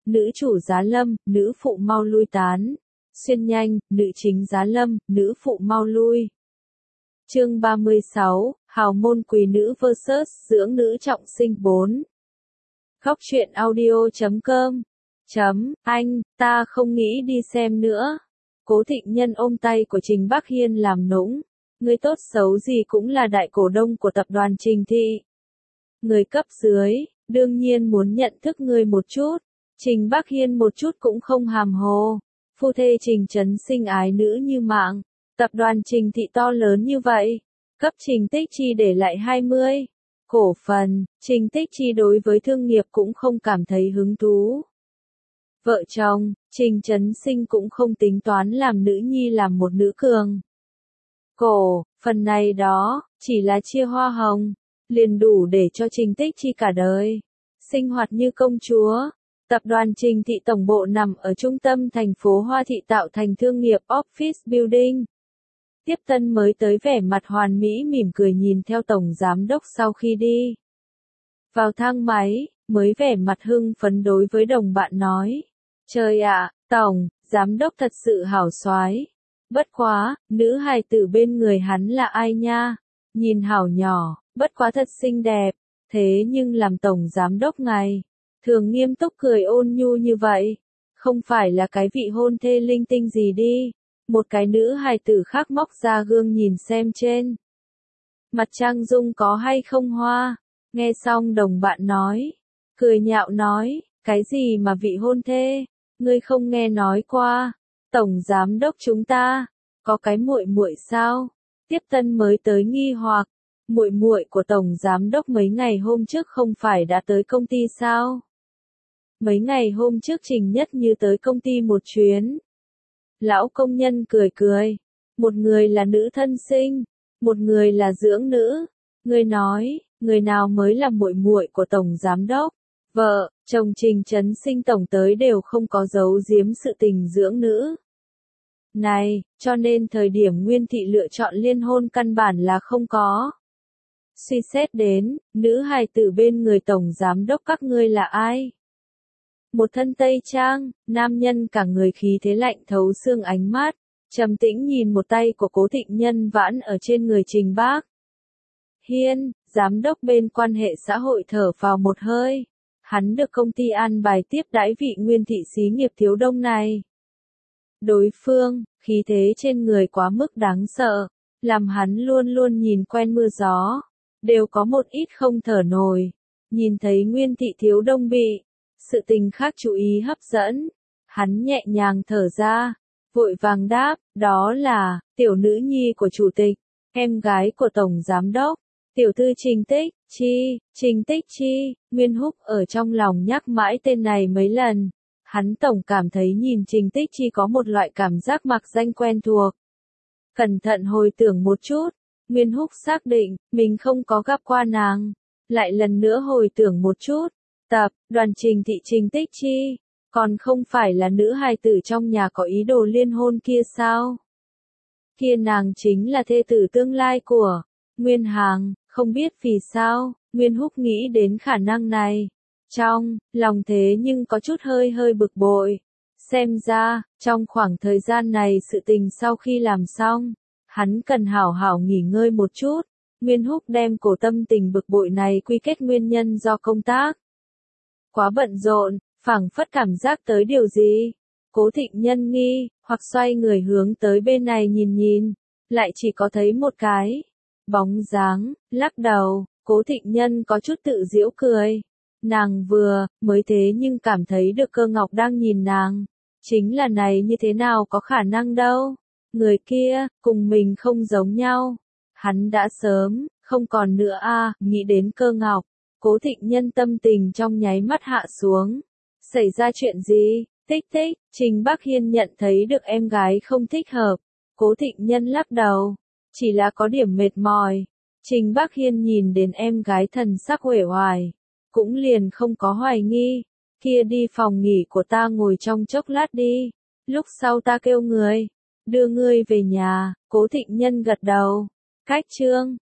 nữ chủ giá lâm, nữ phụ mau lui tán. Xuyên nhanh, nữ chính giá lâm, nữ phụ mau lui. Chương 36, hào môn quý nữ vs dưỡng nữ trọng sinh 4. Góc truyện audio.com. Anh, ta không nghĩ đi xem nữa. Cố Thịnh Nhân ôm tay của Trình Bắc Hiên làm nũng. Người tốt xấu gì cũng là đại cổ đông của tập đoàn Trình Thị. Người cấp dưới, đương nhiên muốn nhận thức người một chút. Trình Bắc Hiên một chút cũng không hàm hồ. Phu thê Trình Trấn Sinh ái nữ như mạng. Tập đoàn Trình Thị to lớn như vậy. Cấp Trình Tích Chi để lại 20 cổ phần. Trình Tích Chi đối với thương nghiệp cũng không cảm thấy hứng thú. Vợ chồng, Trình Trấn Sinh cũng không tính toán làm nữ nhi làm một nữ cường. Cổ, phần này đó, chỉ là chia hoa hồng, liền đủ để cho Trình Tích Chi cả đời sinh hoạt như công chúa. Tập đoàn Trình Thị tổng bộ nằm ở trung tâm thành phố Hoa Thị tạo thành thương nghiệp office building. Tiếp tân mới tới vẻ mặt hoàn mỹ mỉm cười nhìn theo tổng giám đốc sau khi đi vào thang máy, mới vẻ mặt hưng phấn đối với đồng bạn nói. Trời ạ, tổng, giám đốc thật sự hảo soái. Bất quá, nữ hài tử bên người hắn là ai nha? Nhìn hảo nhỏ, bất quá thật xinh đẹp. Thế nhưng làm tổng giám đốc ngài, thường nghiêm túc cười ôn nhu như vậy. Không phải là cái vị hôn thê linh tinh gì đi. Một cái nữ hài tử khác móc ra gương nhìn xem trên mặt Trang Dung có hay không hoa. Nghe xong đồng bạn nói, cười nhạo nói, cái gì mà vị hôn thê, ngươi không nghe nói qua, tổng giám đốc chúng ta có cái muội muội sao? Tiếp tân mới tới nghi hoặc, muội muội của tổng giám đốc mấy ngày hôm trước không phải đã tới công ty sao? Mấy ngày hôm trước Trình Nhất Như tới công ty một chuyến. Lão công nhân cười cười, một người là nữ thân sinh, một người là dưỡng nữ. Người nói, người nào mới là muội muội của tổng giám đốc? Vợ, chồng Trình Trấn Sinh tổng tới đều không có giấu giếm sự tình dưỡng nữ này, cho nên thời điểm Nguyên Thị lựa chọn liên hôn căn bản là không có. Suy xét đến, nữ hài tử bên người tổng giám đốc các ngươi là ai? Một thân tây trang, nam nhân cả người khí thế lạnh thấu xương ánh mắt, trầm tĩnh nhìn một tay của Cố Thịnh Nhân vãn ở trên người Trình Bác Hiên, giám đốc bên quan hệ xã hội thở vào một hơi. Hắn được công ty an bài tiếp đãi vị Nguyên Thị xí nghiệp thiếu đông này. Đối phương, khí thế trên người quá mức đáng sợ, làm hắn luôn luôn nhìn quen mưa gió, đều có một ít không thở nổi. Nhìn thấy Nguyên Thị thiếu đông bị sự tình khác chú ý hấp dẫn, hắn nhẹ nhàng thở ra, vội vàng đáp, đó là tiểu nữ nhi của chủ tịch, em gái của tổng giám đốc, tiểu thư Trình Tích Chi. Trình Tích Chi. Nguyên Húc ở trong lòng nhắc mãi tên này mấy lần, hắn tổng cảm thấy nhìn Trình Tích Chi có một loại cảm giác mặc danh quen thuộc. Cẩn thận hồi tưởng một chút, Nguyên Húc xác định mình không có gặp qua nàng, lại lần nữa hồi tưởng một chút. Tập đoàn Trình Thị Trình Tích Chi, còn không phải là nữ hài tử trong nhà có ý đồ liên hôn kia sao? Kia nàng chính là thê tử tương lai của Nguyên Hàng, không biết vì sao, Nguyên Húc nghĩ đến khả năng này. Trong lòng thế nhưng có chút hơi bực bội. Xem ra, trong khoảng thời gian này sự tình sau khi làm xong, hắn cần hảo hảo nghỉ ngơi một chút. Nguyên Húc đem cổ tâm tình bực bội này quy kết nguyên nhân do công tác quá bận rộn, phảng phất cảm giác tới điều gì. Cố Thịnh Nhân nghi, hoặc xoay người hướng tới bên này nhìn, lại chỉ có thấy một cái bóng dáng, lắc đầu. Cố Thịnh Nhân có chút tự giễu cười. Nàng vừa mới thế nhưng cảm thấy được Cơ Ngọc đang nhìn nàng. Chính là này như thế nào có khả năng đâu. Người kia, cùng mình không giống nhau. Hắn đã sớm, không còn nữa a. Nghĩ đến Cơ Ngọc, Cố Thịnh Nhân tâm tình trong nháy mắt hạ xuống. Xảy ra chuyện gì? Tích tích, Trình Bắc Hiên nhận thấy được em gái không thích hợp. Cố Thịnh Nhân lắc đầu. Chỉ là có điểm mệt mỏi. Trình Bắc Hiên nhìn đến em gái thần sắc uể oải, cũng liền không có hoài nghi. Kia đi phòng nghỉ của ta ngồi trong chốc lát đi. Lúc sau ta kêu người đưa ngươi về nhà. Cố Thịnh Nhân gật đầu. Cách chương